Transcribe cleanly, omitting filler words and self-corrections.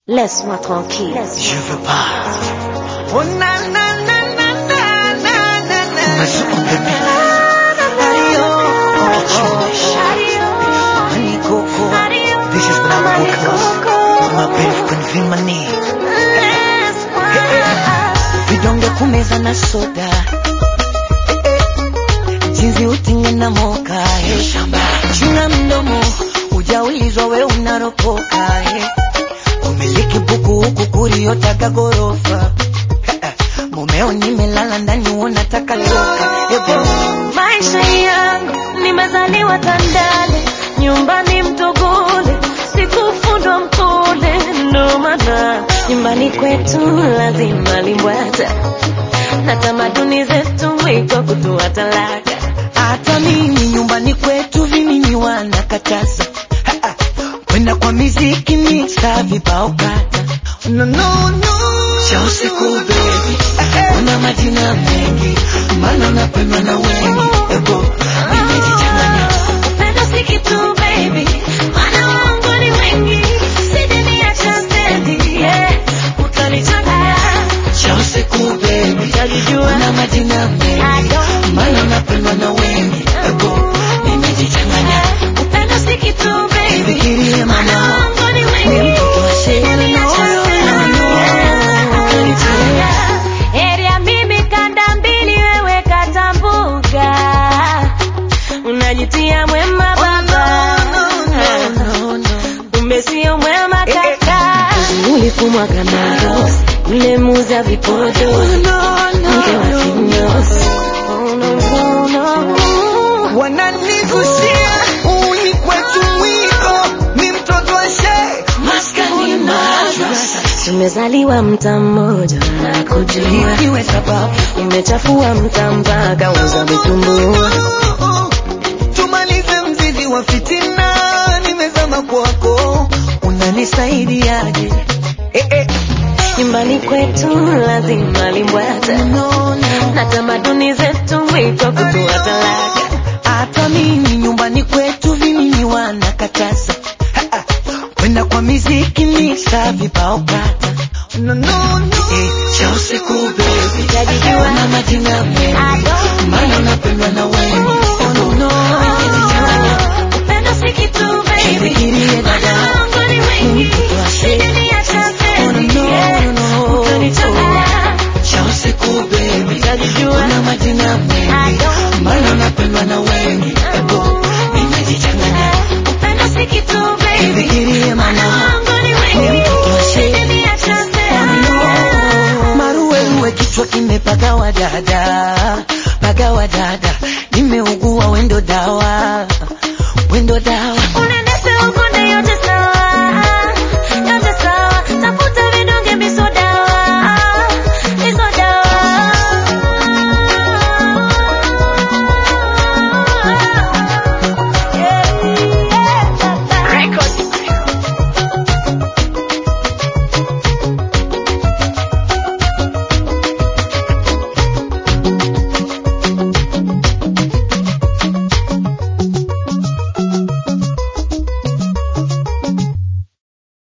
Laisse-moi tranquille. Je veux pas. Oh na na na na na na na na. Masu on the beat. Adio. Honey Coco. This is not Coco. My baby can my knee. Vidonge kumeza na soda. Jinsi utinge na moka. Chunga mdomo. Ujaulizwa we unaropoka. Umiliki buku huku kuriotaka gorofa. Mumeo nimelala ndani unataka toka. Maisha yangu nimezaliwa Tandale, nyumbani Mtogole, sikufundwa Mkole. Ndo maana nyumbani kwetu lazima limbwata, na tamaduni zetu iko kutoa talaka. Hata mimi nyumbani kwetu vimimi wanakataza. Wenda kwa miziki mixa vibao kata. No no no. Cha usiku baby. Una majina mengi, maana napendwa na wengi. Ego nimejichanganya. Upendo si kitu baby, maana wangu ni wengi. Sijaniacha stendi, yeah. Utanichanganya. Cha usiku baby. Utajijua. Una majina mengi, maana napendwa na wengi. Ego nimejichanganya. Upendo si kitu baby, Fikirie mama. wangu ni wengi. Area mimi kanda mbili, wewe katambuka. Unajitia mwema baba, kumbe sio mwema kaka. Ulifumwa kama rose, ule muza vipodo, mke wa kinyozi. Oh no no no. Wananigusia uni kwetu wiko, ni mtoto wa sheikh, maskani madrasa. Tumezaliwa mta mmoja na kujua Iwe sababu umechafua mta mpaka uza vitumbua. tumalize mzizi wa fitina, nimezama kwako, unanisaidiaje? Nyumbani kwetu lazima limbwata, No, no. na tamaduni zetu iko kutoa talaka. Hata mimi nyumbani kwetu vimimi wanakataza. Wenda kwa miziki mixa vibao kata. No no no. Cha usiku baby. Utajijua. Una majina mengi, maana napendwa na wengi. Oh no no. Upendo si kitu baby, Fikirie dada. wangu ni wengi.